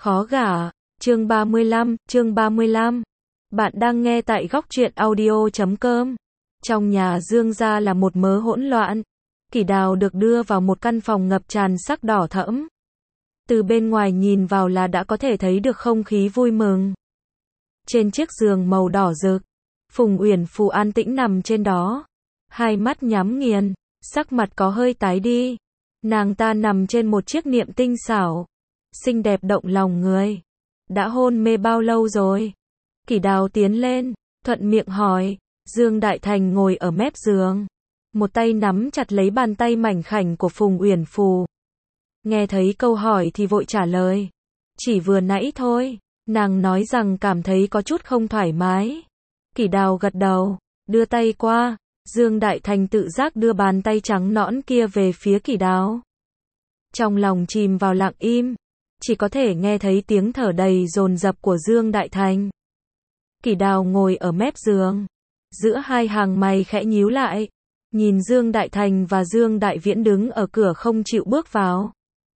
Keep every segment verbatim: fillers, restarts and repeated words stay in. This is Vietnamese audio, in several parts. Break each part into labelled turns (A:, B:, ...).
A: Khó gả, chương ba mươi lăm, chương ba mươi lăm. Bạn đang nghe tại góc truyện audio chấm com. Trong nhà Dương gia là một mớ hỗn loạn. Kỷ Đào được đưa vào một căn phòng ngập tràn sắc đỏ thẫm. Từ bên ngoài nhìn vào là đã có thể thấy được không khí vui mừng. Trên chiếc giường màu đỏ rực, Phùng Uyển Phù an tĩnh nằm trên đó, hai mắt nhắm nghiền, sắc mặt có hơi tái đi. Nàng ta nằm trên một chiếc niệm tinh xảo, xinh đẹp động lòng người. Đã hôn mê bao lâu rồi? Kỷ Đào tiến lên, thuận miệng hỏi. Dương Đại Thành ngồi ở mép giường, một tay nắm chặt lấy bàn tay mảnh khảnh của Phùng Uyển Phù. Nghe thấy câu hỏi thì vội trả lời. Chỉ vừa nãy thôi. Nàng nói rằng cảm thấy có chút không thoải mái. Kỷ Đào gật đầu, đưa tay qua. Dương Đại Thành tự giác đưa bàn tay trắng nõn kia về phía Kỷ Đào. Trong lòng chìm vào lặng im, chỉ có thể nghe thấy tiếng thở đầy dồn dập của Dương Đại Thành. Kỷ Đào ngồi ở mép giường, giữa hai hàng mày khẽ nhíu lại, nhìn Dương Đại Thành và Dương Đại Viễn đứng ở cửa không chịu bước vào.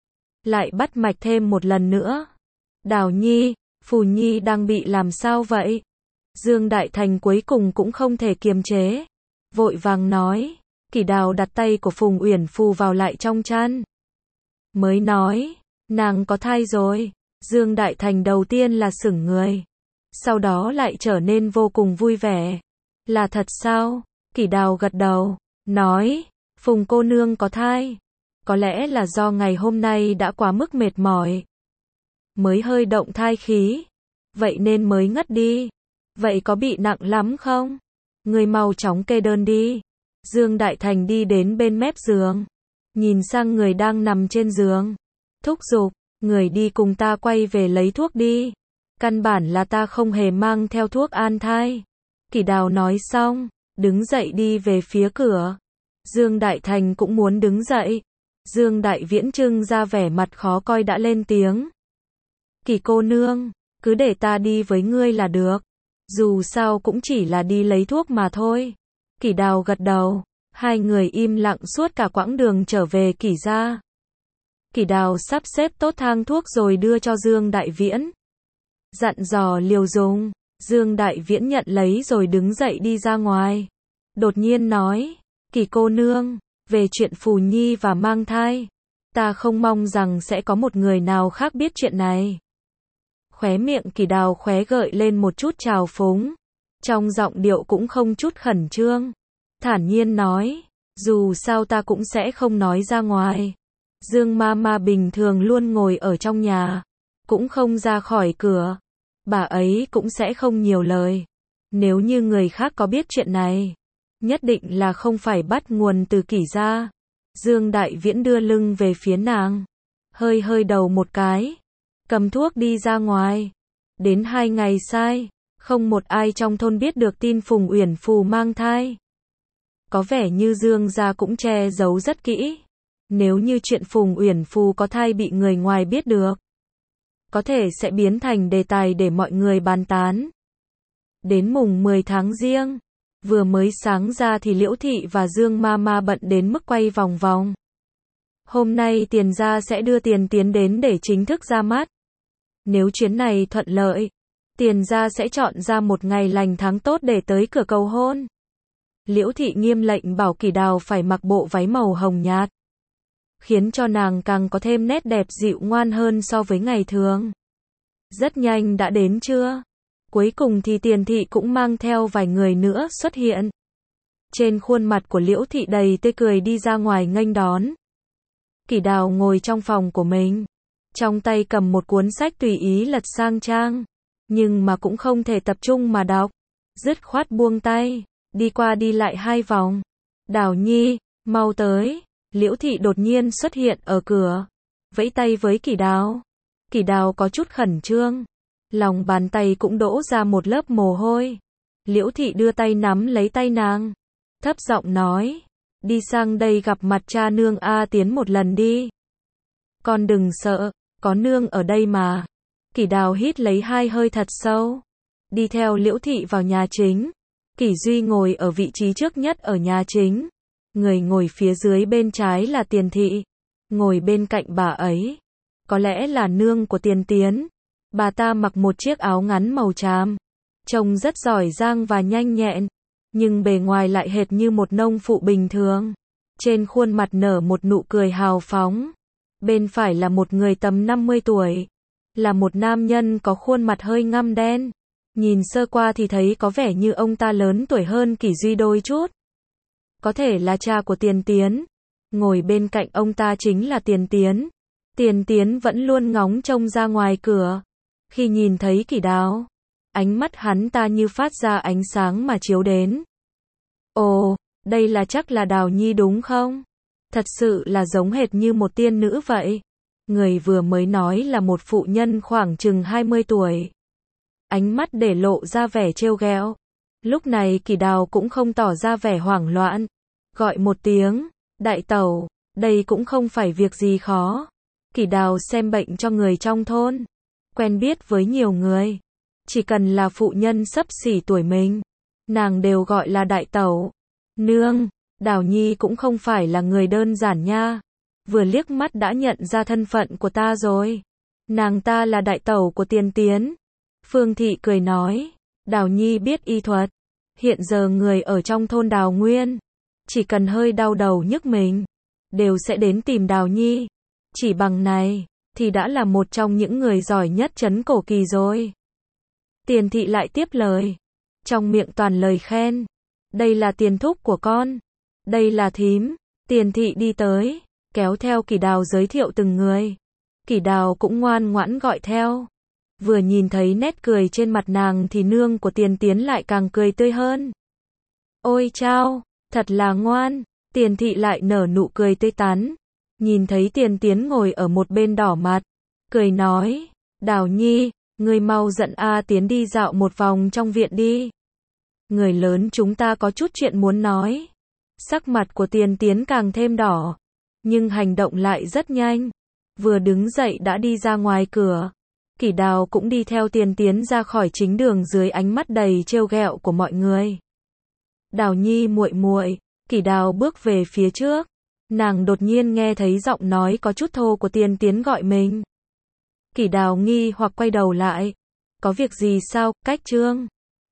A: Lại bắt mạch thêm một lần nữa. Đào Nhi, Phù Nhi đang bị làm sao vậy? Dương Đại Thành cuối cùng cũng không thể kiềm chế, vội vàng nói. Kỷ Đào đặt tay của Phùng Uyển Phù vào lại trong chăn. Mới nói, nàng có thai rồi. Dương Đại Thành đầu tiên là sững người, sau đó lại trở nên vô cùng vui vẻ. Là thật sao? Kỷ Đào gật đầu, nói, Phùng cô nương có thai. Có lẽ là do ngày hôm nay đã quá mức mệt mỏi, mới hơi động thai khí, vậy nên mới ngất đi. Vậy có bị nặng lắm không? Người mau chóng kê đơn đi. Dương Đại Thành đi đến bên mép giường, nhìn sang người đang nằm trên giường, thúc giục, người đi cùng ta quay về lấy thuốc đi. Căn bản là ta không hề mang theo thuốc an thai. Kỷ Đào nói xong, đứng dậy đi về phía cửa. Dương Đại Thành cũng muốn đứng dậy. Dương Đại Viễn trưng ra vẻ mặt khó coi đã lên tiếng. Kỷ cô nương, cứ để ta đi với ngươi là được. Dù sao cũng chỉ là đi lấy thuốc mà thôi. Kỷ Đào gật đầu. Hai người im lặng suốt cả quãng đường trở về Kỷ gia. Kỷ Đào sắp xếp tốt thang thuốc rồi đưa cho Dương Đại Viễn, dặn dò liều dùng. Dương Đại Viễn nhận lấy rồi đứng dậy đi ra ngoài. Đột nhiên nói, Kỷ cô nương, về chuyện Phù Nhi và mang thai, ta không mong rằng sẽ có một người nào khác biết chuyện này. Khóe miệng Kỷ Đào khóe gợi lên một chút trào phúng, trong giọng điệu cũng không chút khẩn trương, thản nhiên nói, dù sao ta cũng sẽ không nói ra ngoài. Dương ma ma bình thường luôn ngồi ở trong nhà, cũng không ra khỏi cửa. Bà ấy cũng sẽ không nhiều lời. Nếu như người khác có biết chuyện này, nhất định là không phải bắt nguồn từ Kỷ gia. Dương Đại Viễn đưa lưng về phía nàng, hơi hơi đầu một cái, cầm thuốc đi ra ngoài. Đến hai ngày sai, không một ai trong thôn biết được tin Phùng Uyển Phù mang thai. Có vẻ như Dương gia cũng che giấu rất kỹ. Nếu như chuyện Phùng Uyển Phù có thai bị người ngoài biết được, có thể sẽ biến thành đề tài để mọi người bàn tán. Đến mùng mười tháng Giêng, vừa mới sáng ra thì Liễu Thị và Dương ma ma bận đến mức quay vòng vòng. Hôm nay Tiền gia sẽ đưa tiền tiến đến để chính thức ra mắt. Nếu chuyến này thuận lợi, Tiền gia sẽ chọn ra một ngày lành tháng tốt để tới cửa cầu hôn. Liễu Thị nghiêm lệnh bảo Kỷ Đào phải mặc bộ váy màu hồng nhạt, khiến cho nàng càng có thêm nét đẹp dịu ngoan hơn so với ngày thường. Rất nhanh đã đến trưa. Cuối cùng thì Tiền Thị cũng mang theo vài người nữa xuất hiện. Trên khuôn mặt của Liễu Thị đầy tươi cười đi ra ngoài nghênh đón. Kỷ Đào ngồi trong phòng của mình, trong tay cầm một cuốn sách tùy ý lật sang trang, nhưng mà cũng không thể tập trung mà đọc. Dứt khoát buông tay, đi qua đi lại hai vòng. Đào Nhi, mau tới. Liễu Thị đột nhiên xuất hiện ở cửa, vẫy tay với Kỷ Đào. Kỷ Đào có chút khẩn trương, lòng bàn tay cũng đổ ra một lớp mồ hôi. Liễu Thị đưa tay nắm lấy tay nàng, thấp giọng nói, đi sang đây gặp mặt cha nương a tiến một lần đi. Con đừng sợ, có nương ở đây mà. Kỷ Đào hít lấy hai hơi thật sâu, đi theo Liễu Thị vào nhà chính. Kỷ Duy ngồi ở vị trí trước nhất ở nhà chính. Người ngồi phía dưới bên trái là Tiền Thị, ngồi bên cạnh bà ấy, có lẽ là nương của Tiền Tiến. Bà ta mặc một chiếc áo ngắn màu tràm, trông rất giỏi giang và nhanh nhẹn, nhưng bề ngoài lại hệt như một nông phụ bình thường. Trên khuôn mặt nở một nụ cười hào phóng. Bên phải là một người tầm năm mươi tuổi, là một nam nhân có khuôn mặt hơi ngăm đen. Nhìn sơ qua thì thấy có vẻ như ông ta lớn tuổi hơn Kỷ Duy đôi chút. Có thể là cha của Tiền Tiến. Ngồi bên cạnh ông ta chính là Tiền Tiến. Tiền Tiến vẫn luôn ngóng trông ra ngoài cửa. Khi nhìn thấy Kỷ Đào, ánh mắt hắn ta như phát ra ánh sáng mà chiếu đến. Ồ, đây là chắc là Đào Nhi đúng không? Thật sự là giống hệt như một tiên nữ vậy. Người vừa mới nói là một phụ nhân khoảng chừng hai mươi tuổi. Ánh mắt để lộ ra vẻ trêu ghẹo. Lúc này Kỷ Đào cũng không tỏ ra vẻ hoảng loạn. Gọi một tiếng, đại tẩu, đây cũng không phải việc gì khó. Kỷ Đào xem bệnh cho người trong thôn, quen biết với nhiều người. Chỉ cần là phụ nhân xấp xỉ tuổi mình, nàng đều gọi là đại tẩu. Nương, Đào Nhi cũng không phải là người đơn giản nha. Vừa liếc mắt đã nhận ra thân phận của ta rồi. Nàng ta là đại tẩu của Tiền Tiến. Phương Thị cười nói, Đào Nhi biết y thuật. Hiện giờ người ở trong thôn Đào Nguyên, chỉ cần hơi đau đầu nhức mình, đều sẽ đến tìm Đào Nhi. Chỉ bằng này, thì đã là một trong những người giỏi nhất trấn Cổ Kỳ rồi. Tiền Thị lại tiếp lời, trong miệng toàn lời khen. Đây là Tiền thúc của con. Đây là thím. Tiền Thị đi tới, kéo theo Kỷ Đào giới thiệu từng người. Kỷ Đào cũng ngoan ngoãn gọi theo. Vừa nhìn thấy nét cười trên mặt nàng thì nương của Tiền Tiến lại càng cười tươi hơn. Ôi chao, thật là ngoan. Tiền Thị lại nở nụ cười tươi tắn. Nhìn thấy Tiền Tiến ngồi ở một bên đỏ mặt, cười nói, Đào Nhi, ngươi mau dẫn A Tiến đi dạo một vòng trong viện đi. Người lớn chúng ta có chút chuyện muốn nói. Sắc mặt của Tiền Tiến càng thêm đỏ, nhưng hành động lại rất nhanh. Vừa đứng dậy đã đi ra ngoài cửa. Kỷ Đào cũng đi theo Tiền Tiến ra khỏi chính đường dưới ánh mắt đầy trêu ghẹo của mọi người. Đào Nhi muội muội, Kỷ Đào bước về phía trước. Nàng đột nhiên nghe thấy giọng nói có chút thô của Tiền Tiến gọi mình. Kỷ Đào nghi hoặc quay đầu lại. Có việc gì sao, Cách Trương?